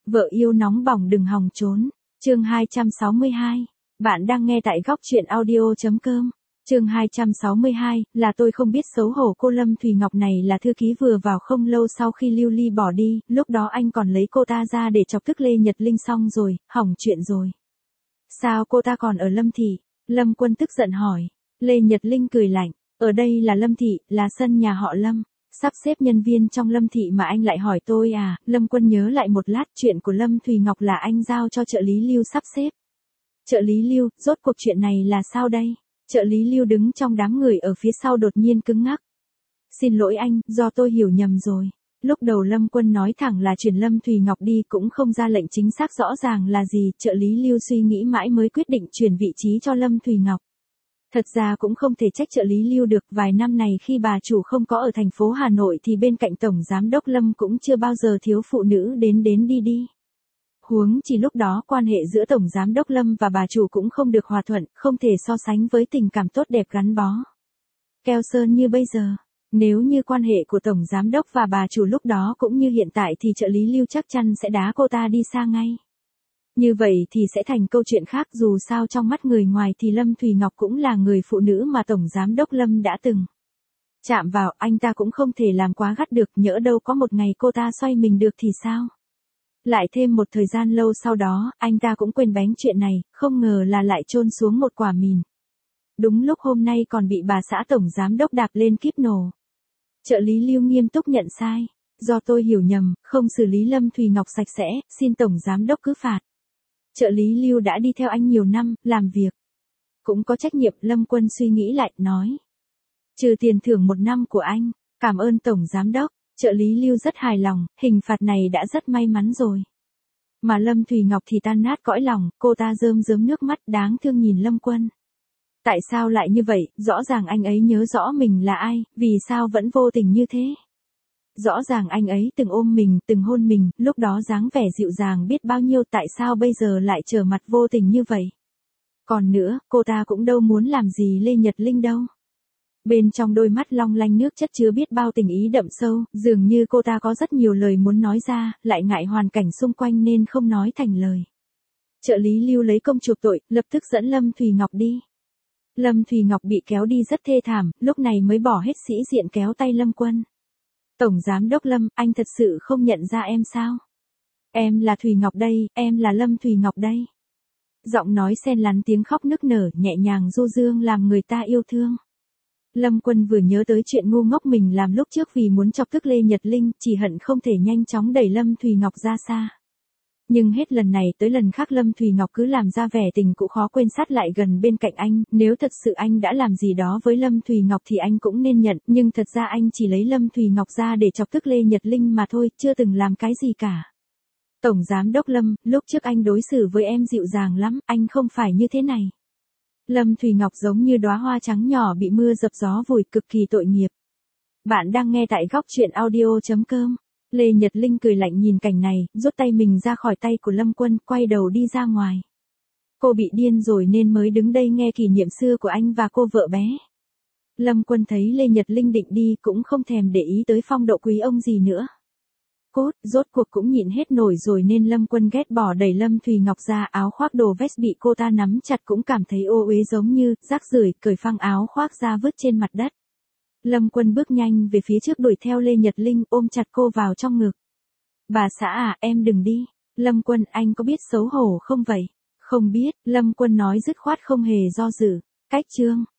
Vợ yêu nóng bỏng đừng hòng trốn. Chương 262. Bạn đang nghe tại góc truyện audio.com. Chương 262, là tôi không biết xấu hổ. Cô Lâm Thùy Ngọc này là thư ký vừa vào không lâu sau khi Lưu Ly bỏ đi, lúc đó anh còn lấy cô ta ra để chọc tức Lê Nhật Linh, xong rồi, hỏng chuyện rồi. Sao cô ta còn ở Lâm Thị? Lâm Quân tức giận hỏi. Lê Nhật Linh cười lạnh, ở đây là Lâm Thị, là sân nhà họ Lâm. Sắp xếp nhân viên trong Lâm Thị mà anh lại hỏi tôi à? Lâm Quân nhớ lại một lát, chuyện của Lâm Thùy Ngọc là anh giao cho trợ lý Lưu sắp xếp. Trợ lý Lưu, rốt cuộc chuyện này là sao đây? Trợ lý Lưu đứng trong đám người ở phía sau đột nhiên cứng ngắc. Xin lỗi anh, do tôi hiểu nhầm rồi. Lúc đầu Lâm Quân nói thẳng là chuyển Lâm Thùy Ngọc đi, cũng không ra lệnh chính xác rõ ràng là gì. Trợ lý Lưu suy nghĩ mãi mới quyết định chuyển vị trí cho Lâm Thùy Ngọc. Thật ra cũng không thể trách trợ lý Lưu được, vài năm này khi bà chủ không có ở thành phố Hà Nội thì bên cạnh Tổng Giám đốc Lâm cũng chưa bao giờ thiếu phụ nữ đến đi. Huống chỉ lúc đó quan hệ giữa Tổng Giám đốc Lâm và bà chủ cũng không được hòa thuận, không thể so sánh với tình cảm tốt đẹp gắn bó keo sơn như bây giờ. Nếu như quan hệ của Tổng Giám đốc và bà chủ lúc đó cũng như hiện tại thì trợ lý Lưu chắc chắn sẽ đá cô ta đi xa ngay. Như vậy thì sẽ thành câu chuyện khác, dù sao trong mắt người ngoài thì Lâm Thùy Ngọc cũng là người phụ nữ mà Tổng Giám đốc Lâm đã từng chạm vào, anh ta cũng không thể làm quá gắt được, nhỡ đâu có một ngày cô ta xoay mình được thì sao? Lại thêm một thời gian lâu sau đó, anh ta cũng quên bén chuyện này, không ngờ là lại chôn xuống một quả mìn. Đúng lúc hôm nay còn bị bà xã Tổng Giám đốc đạp lên kíp nổ. Trợ lý Lưu nghiêm túc nhận sai. Do tôi hiểu nhầm, không xử lý Lâm Thùy Ngọc sạch sẽ, xin Tổng Giám đốc cứ phạt. Trợ lý Lưu đã đi theo anh nhiều năm, làm việc cũng có trách nhiệm. Lâm Quân suy nghĩ lại, nói. Trừ tiền thưởng 1 năm của anh, cảm ơn Tổng Giám đốc. Trợ lý Lưu rất hài lòng, hình phạt này đã rất may mắn rồi. Mà Lâm Thùy Ngọc thì tan nát cõi lòng, cô ta rơm rớm nước mắt đáng thương nhìn Lâm Quân. Tại sao lại như vậy, rõ ràng anh ấy nhớ rõ mình là ai, vì sao vẫn vô tình như thế? Rõ ràng anh ấy từng ôm mình, từng hôn mình, lúc đó dáng vẻ dịu dàng biết bao nhiêu, tại sao bây giờ lại trở mặt vô tình như vậy? Còn nữa, cô ta cũng đâu muốn làm gì Lê Nhật Linh đâu. Bên trong đôi mắt long lanh nước chất chứa biết bao tình ý đậm sâu, dường như cô ta có rất nhiều lời muốn nói ra, lại ngại hoàn cảnh xung quanh nên không nói thành lời. Trợ lý Lưu lấy công chuộc tội, lập tức dẫn Lâm Thùy Ngọc đi. Lâm Thùy Ngọc bị kéo đi rất thê thảm, lúc này mới bỏ hết sĩ diện kéo tay Lâm Quân. Tổng Giám đốc Lâm, anh thật sự không nhận ra em sao? Em là Thùy Ngọc đây, em là Lâm Thùy Ngọc đây. Giọng nói xen lẫn tiếng khóc nức nở, nhẹ nhàng du dương làm người ta yêu thương. Lâm Quân vừa nhớ tới chuyện ngu ngốc mình làm lúc trước vì muốn chọc tức Lê Nhật Linh, chỉ hận không thể nhanh chóng đẩy Lâm Thùy Ngọc ra xa. Nhưng hết lần này tới lần khác Lâm Thùy Ngọc cứ làm ra vẻ tình cũ khó quên, sát lại gần bên cạnh anh, nếu thật sự anh đã làm gì đó với Lâm Thùy Ngọc thì anh cũng nên nhận, nhưng thật ra anh chỉ lấy Lâm Thùy Ngọc ra để chọc tức Lê Nhật Linh mà thôi, chưa từng làm cái gì cả. Tổng Giám đốc Lâm, lúc trước anh đối xử với em dịu dàng lắm, anh không phải như thế này. Lâm Thùy Ngọc giống như đóa hoa trắng nhỏ bị mưa dập gió vùi, cực kỳ tội nghiệp. Bạn đang nghe tại góc truyện audio.com. Lê Nhật Linh cười lạnh nhìn cảnh này, rút tay mình ra khỏi tay của Lâm Quân, quay đầu đi ra ngoài. Cô bị điên rồi nên mới đứng đây nghe kỷ niệm xưa của anh và cô vợ bé. Lâm Quân thấy Lê Nhật Linh định đi cũng không thèm để ý tới phong độ quý ông gì nữa. Cốt, rốt cuộc cũng nhịn hết nổi rồi nên Lâm Quân ghét bỏ đẩy Lâm Thùy Ngọc ra, áo khoác đồ vest bị cô ta nắm chặt cũng cảm thấy ô uế giống như rác rưởi, cởi phăng áo khoác ra vứt trên mặt đất. Lâm Quân bước nhanh về phía trước đuổi theo Lê Nhật Linh, ôm chặt cô vào trong ngực. Bà xã à, em đừng đi. Lâm Quân, anh có biết xấu hổ không vậy? Không biết, Lâm Quân nói dứt khoát không hề do dự. Cách chương